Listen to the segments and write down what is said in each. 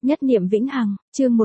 Nhất niệm vĩnh hằng, chương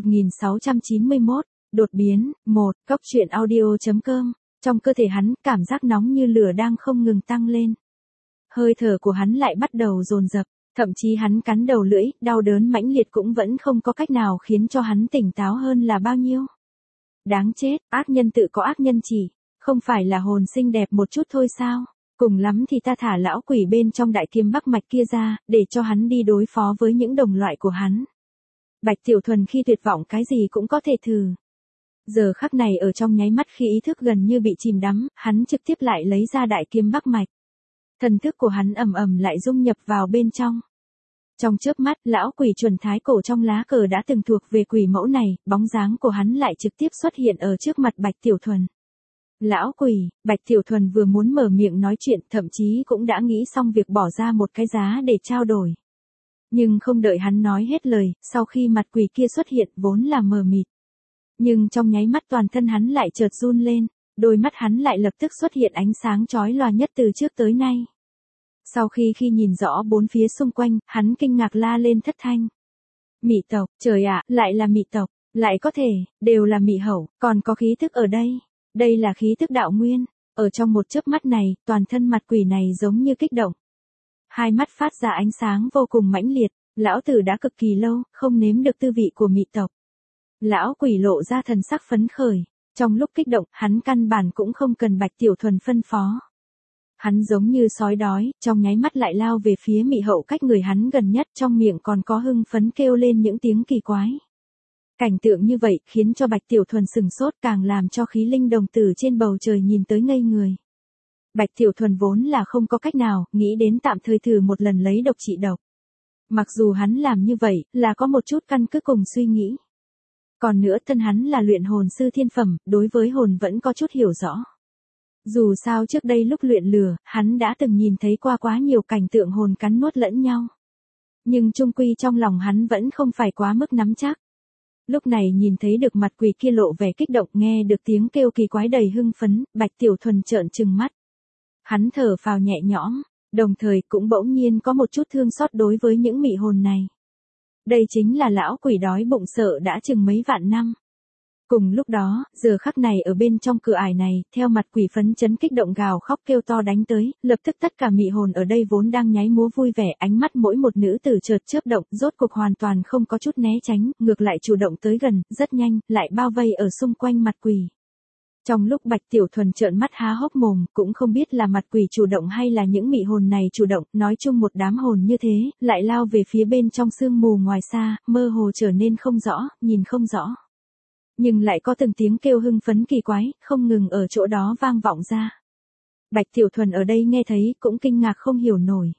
1691, đột biến, 1, Cốc truyện audio.com. Trong cơ thể hắn, cảm giác nóng như lửa đang không ngừng tăng lên. Hơi thở của hắn lại bắt đầu dồn dập, thậm chí hắn cắn đầu lưỡi, đau đớn mãnh liệt cũng vẫn không có cách nào khiến cho hắn tỉnh táo hơn là bao nhiêu. Đáng chết, ác nhân tự có ác nhân chỉ, không phải là hồn xinh đẹp một chút thôi sao? Cùng lắm thì ta thả lão quỷ bên trong đại kiếm bắc mạch kia ra, để cho hắn đi đối phó với những đồng loại của hắn. Bạch Tiểu Thuần khi tuyệt vọng cái gì cũng có thể thử. Giờ khắc này ở trong nháy mắt khi ý thức gần như bị chìm đắm, hắn trực tiếp lại lấy ra đại kiếm bắc mạch. Thần thức của hắn ầm ầm lại dung nhập vào bên trong. Trong chớp mắt, lão quỷ chuẩn thái cổ trong lá cờ đã từng thuộc về quỷ mẫu này, bóng dáng của hắn lại trực tiếp xuất hiện ở trước mặt Bạch Tiểu Thuần. Lão quỷ, Bạch Tiểu Thuần vừa muốn mở miệng nói chuyện, thậm chí cũng đã nghĩ xong việc bỏ ra một cái giá để trao đổi. Nhưng không đợi hắn nói hết lời, sau khi mặt quỷ kia xuất hiện vốn là mờ mịt. Nhưng trong nháy mắt toàn thân hắn lại chợt run lên, đôi mắt hắn lại lập tức xuất hiện ánh sáng chói lòa nhất từ trước tới nay. Sau khi nhìn rõ bốn phía xung quanh, hắn kinh ngạc la lên thất thanh. Mị tộc, trời ạ, lại là mị tộc, lại có thể, đều là mị hậu, còn có khí thức ở đây. Đây là khí thức đạo nguyên, ở trong một chớp mắt này, toàn thân mặt quỷ này giống như kích động. Hai mắt phát ra ánh sáng vô cùng mãnh liệt, lão tử đã cực kỳ lâu, không nếm được tư vị của mị tộc. Lão quỷ lộ ra thần sắc phấn khởi, trong lúc kích động, hắn căn bản cũng không cần Bạch Tiểu Thuần phân phó. Hắn giống như sói đói, trong nháy mắt lại lao về phía mị hậu cách người hắn gần nhất, trong miệng còn có hưng phấn kêu lên những tiếng kỳ quái. Cảnh tượng như vậy khiến cho Bạch Tiểu Thuần sừng sốt, càng làm cho khí linh đồng tử trên bầu trời nhìn tới ngây người. Bạch Tiểu Thuần vốn là không có cách nào, nghĩ đến tạm thời thử một lần lấy độc trị độc. Mặc dù hắn làm như vậy, là có một chút căn cứ cùng suy nghĩ. Còn nữa thân hắn là luyện hồn sư thiên phẩm, đối với hồn vẫn có chút hiểu rõ. Dù sao trước đây lúc luyện lửa, hắn đã từng nhìn thấy qua quá nhiều cảnh tượng hồn cắn nuốt lẫn nhau. Nhưng chung quy trong lòng hắn vẫn không phải quá mức nắm chắc. Lúc này nhìn thấy được mặt quỷ kia lộ vẻ kích động, nghe được tiếng kêu kỳ quái đầy hưng phấn, Bạch Tiểu Thuần trợn trừng mắt. Hắn thở phào nhẹ nhõm, đồng thời cũng bỗng nhiên có một chút thương xót đối với những mị hồn này. Đây chính là lão quỷ đói bụng sợ đã chừng mấy vạn năm. Cùng lúc đó, giờ khắc này ở bên trong cửa ải này, theo mặt quỷ phấn chấn kích động gào khóc kêu to đánh tới, lập tức tất cả mị hồn ở đây vốn đang nháy múa vui vẻ, ánh mắt mỗi một nữ tử chợt chớp động, rốt cuộc hoàn toàn không có chút né tránh, ngược lại chủ động tới gần, rất nhanh, lại bao vây ở xung quanh mặt quỷ. Trong lúc Bạch Tiểu Thuần trợn mắt há hốc mồm, cũng không biết là mặt quỷ chủ động hay là những mị hồn này chủ động, nói chung một đám hồn như thế, lại lao về phía bên trong sương mù ngoài xa, mơ hồ trở nên không rõ, nhìn không rõ. Nhưng lại có từng tiếng kêu hưng phấn kỳ quái, không ngừng ở chỗ đó vang vọng ra. Bạch Tiểu Thuần ở đây nghe thấy, cũng kinh ngạc không hiểu nổi.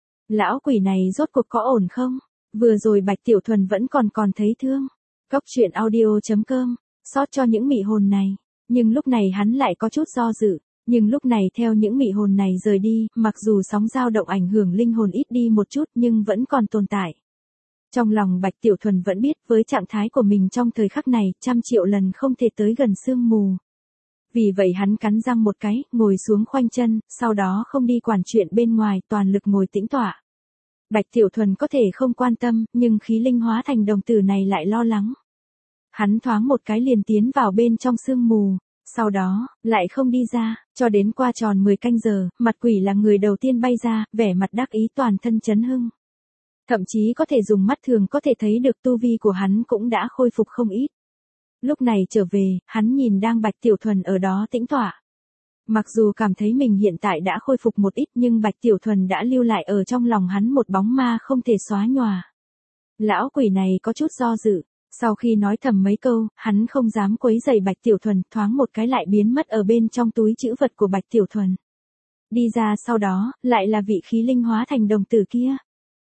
Lão quỷ này rốt cuộc có ổn không? Vừa rồi Bạch Tiểu Thuần vẫn còn thấy thương. Cốc truyện audio.com, xót cho những mị hồn này. Nhưng lúc này hắn lại có chút do dự. Nhưng lúc này theo những mị hồn này rời đi, mặc dù sóng dao động ảnh hưởng linh hồn ít đi một chút nhưng vẫn còn tồn tại. Trong lòng Bạch Tiểu Thuần vẫn biết với trạng thái của mình trong thời khắc này, 100.000.000 lần không thể tới gần sương mù. Vì vậy hắn cắn răng một cái, ngồi xuống khoanh chân, sau đó không đi quản chuyện bên ngoài, toàn lực ngồi tĩnh tọa. Bạch Tiểu Thuần có thể không quan tâm, nhưng khí linh hóa thành đồng tử này lại lo lắng. Hắn thoáng một cái liền tiến vào bên trong sương mù, sau đó, lại không đi ra, cho đến qua tròn 10 canh giờ, mặt quỷ là người đầu tiên bay ra, vẻ mặt đắc ý toàn thân chấn hưng. Thậm chí có thể dùng mắt thường có thể thấy được tu vi của hắn cũng đã khôi phục không ít. Lúc này trở về, hắn nhìn đang Bạch Tiểu Thuần ở đó tĩnh tọa. Mặc dù cảm thấy mình hiện tại đã khôi phục một ít nhưng Bạch Tiểu Thuần đã lưu lại ở trong lòng hắn một bóng ma không thể xóa nhòa. Lão quỷ này có chút do dự. Sau khi nói thầm mấy câu, hắn không dám quấy rầy Bạch Tiểu Thuần, thoáng một cái lại biến mất ở bên trong túi trữ vật của Bạch Tiểu Thuần. Đi ra sau đó, lại là vị khí linh hóa thành đồng tử kia.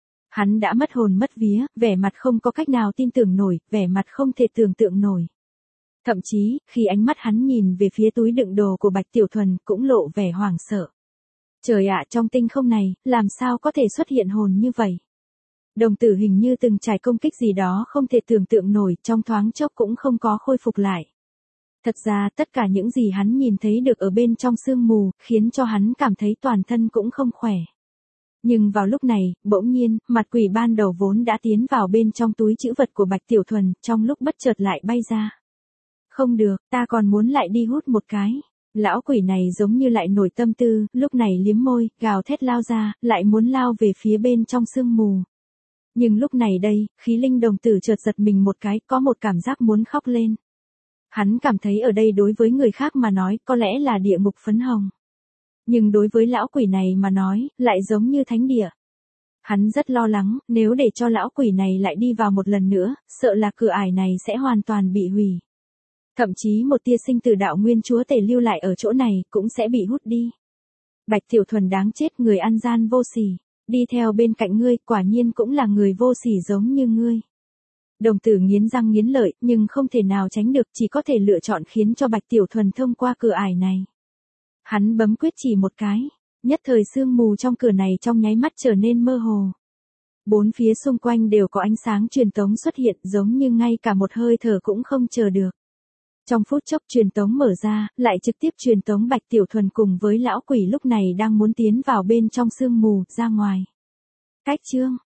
Hắn đã mất hồn mất vía, vẻ mặt không có cách nào tin tưởng nổi, vẻ mặt không thể tưởng tượng nổi. Thậm chí, khi ánh mắt hắn nhìn về phía túi đựng đồ của Bạch Tiểu Thuần, cũng lộ vẻ hoảng sợ. Trời ạ, trong tinh không này, làm sao có thể xuất hiện hồn như vậy? Đồng tử hình như từng trải công kích gì đó không thể tưởng tượng nổi, trong thoáng chốc cũng không có khôi phục lại. Thật ra tất cả những gì hắn nhìn thấy được ở bên trong sương mù, khiến cho hắn cảm thấy toàn thân cũng không khỏe. Nhưng vào lúc này, bỗng nhiên, mặt quỷ ban đầu vốn đã tiến vào bên trong túi trữ vật của Bạch Tiểu Thuần, trong lúc bất chợt lại bay ra. Không được, ta còn muốn lại đi hút một cái. Lão quỷ này giống như lại nổi tâm tư, lúc này liếm môi, gào thét lao ra, lại muốn lao về phía bên trong sương mù. Nhưng lúc này đây, khí linh đồng tử chợt giật mình một cái, có một cảm giác muốn khóc lên. Hắn cảm thấy ở đây đối với người khác mà nói, có lẽ là địa ngục phấn hồng. Nhưng đối với lão quỷ này mà nói, lại giống như thánh địa. Hắn rất lo lắng, nếu để cho lão quỷ này lại đi vào một lần nữa, sợ là cửa ải này sẽ hoàn toàn bị hủy. Thậm chí một tia sinh tử đạo nguyên chúa tể lưu lại ở chỗ này, cũng sẽ bị hút đi. Bạch Tiểu Thuần đáng chết, người ăn gian vô sỉ. Đi theo bên cạnh ngươi, quả nhiên cũng là người vô sỉ giống như ngươi. Đồng tử nghiến răng nghiến lợi, nhưng không thể nào tránh được, chỉ có thể lựa chọn khiến cho Bạch Tiểu Thuần thông qua cửa ải này. Hắn bấm quyết chỉ một cái, nhất thời sương mù trong cửa này trong nháy mắt trở nên mơ hồ. Bốn phía xung quanh đều có ánh sáng truyền tống xuất hiện, giống như ngay cả một hơi thở cũng không chờ được. Trong phút chốc truyền tống mở ra, lại trực tiếp truyền tống Bạch Tiểu Thuần cùng với lão quỷ lúc này đang muốn tiến vào bên trong sương mù, ra ngoài. Cách chương